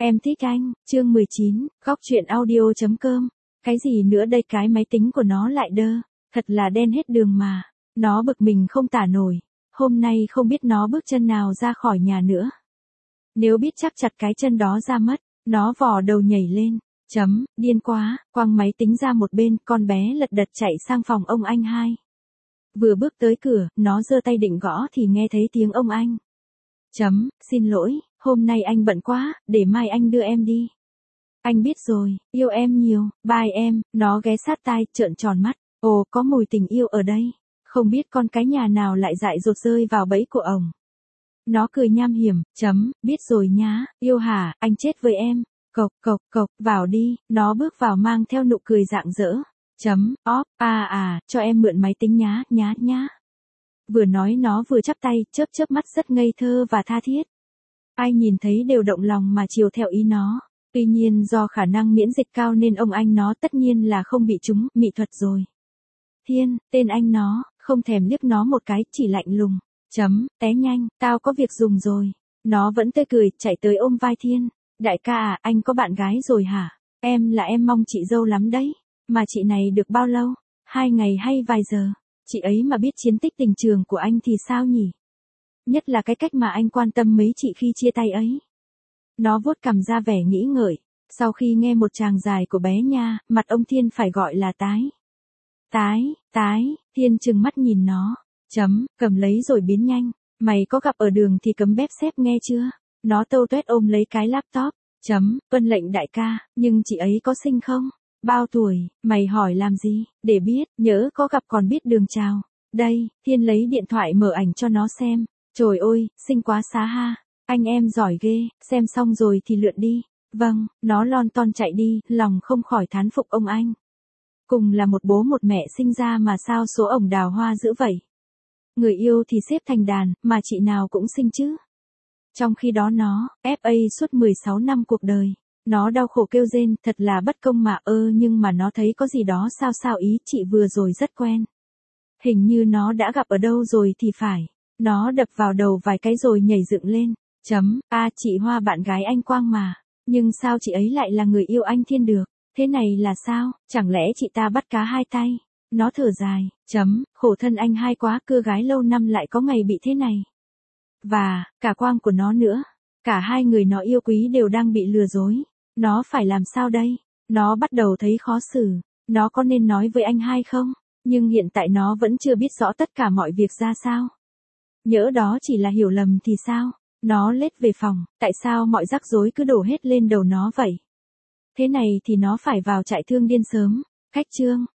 Em thích anh, chương 19, góc truyện audio.com. Cái gì nữa đây, cái máy tính của nó lại đơ, thật là đen hết đường mà. Nó bực mình không tả nổi, hôm nay không biết nó bước chân nào ra khỏi nhà nữa. Nếu biết chắc chặt cái chân đó ra mất, nó vò đầu nhảy lên, điên quá, quăng máy tính ra một bên, con bé lật đật chạy sang phòng ông anh hai. Vừa bước tới cửa, nó giơ tay định gõ thì nghe thấy tiếng ông anh. Xin lỗi, hôm nay anh bận quá, để mai anh đưa em đi. Anh biết rồi, yêu em nhiều, bye em, nó ghé sát tai, trợn tròn mắt. Ồ, có mùi tình yêu ở đây. Không biết con cái nhà nào lại dại dột rơi vào bẫy của ổng. Nó cười nham hiểm, biết rồi nhá, yêu hả, anh chết với em. Cộc, vào đi, nó bước vào mang theo nụ cười rạng rỡ. Cho em mượn máy tính nhá. Vừa nói nó vừa chắp tay, chớp mắt rất ngây thơ và tha thiết. Ai nhìn thấy đều động lòng mà chiều theo ý nó. Tuy nhiên do khả năng miễn dịch cao nên ông anh nó tất nhiên là không bị trúng mị thuật rồi. Thiên, tên anh nó, không thèm liếc nó một cái, chỉ lạnh lùng. Té nhanh, tao có việc dùng rồi. Nó vẫn tươi cười, chạy tới ôm vai Thiên. Đại ca à, anh có bạn gái rồi hả? Em mong chị dâu lắm đấy. Mà chị này được bao lâu? 2 ngày hay vài giờ? Chị ấy mà biết chiến tích tình trường của anh thì sao nhỉ? Nhất là cái cách mà anh quan tâm mấy chị khi chia tay ấy. Nó vuốt cằm ra vẻ nghĩ ngợi. Sau khi nghe một tràng dài của bé nha, mặt ông Thiên phải gọi là tái. Thiên trừng mắt nhìn nó. Cầm lấy rồi biến nhanh. Mày có gặp ở đường thì cấm bép xếp nghe chưa? Nó tâu tuét ôm lấy cái laptop. Vâng lệnh đại ca, nhưng chị ấy có xinh không? Bao tuổi, mày hỏi làm gì? Để biết, nhỡ có gặp còn biết đường chào. Đây, Thiên lấy điện thoại mở ảnh cho nó xem. Trời ơi, xinh quá xá ha. Anh em giỏi ghê, xem xong rồi thì lượn đi. Vâng, nó lon ton chạy đi, lòng không khỏi thán phục ông anh. Cùng là một bố một mẹ sinh ra mà sao số ổng đào hoa dữ vậy? Người yêu thì xếp thành đàn, mà chị nào cũng xinh chứ. Trong khi đó nó, FA suốt 16 năm cuộc đời. Nó đau khổ kêu rên, thật là bất công mà nhưng mà nó thấy có gì đó sao ý chị vừa rồi rất quen. Hình như nó đã gặp ở đâu rồi thì phải. Nó đập vào đầu vài cái rồi nhảy dựng lên. Chị Hoa bạn gái anh Quang mà. Nhưng sao chị ấy lại là người yêu anh Thiên được? Thế này là sao? Chẳng lẽ chị ta bắt cá hai tay? Nó thở dài. Khổ thân anh hai quá, cưa gái lâu năm lại có ngày bị thế này. Và, cả Quang của nó nữa. Cả hai người nó yêu quý đều đang bị lừa dối. Nó phải làm sao đây? Nó bắt đầu thấy khó xử. Nó có nên nói với anh hai không? Nhưng hiện tại nó vẫn chưa biết rõ tất cả mọi việc ra sao. Nhỡ đó chỉ là hiểu lầm thì sao? Nó lết về phòng, tại sao mọi rắc rối cứ đổ hết lên đầu nó vậy? Thế này thì nó phải vào trại thương điên sớm. Khách trương,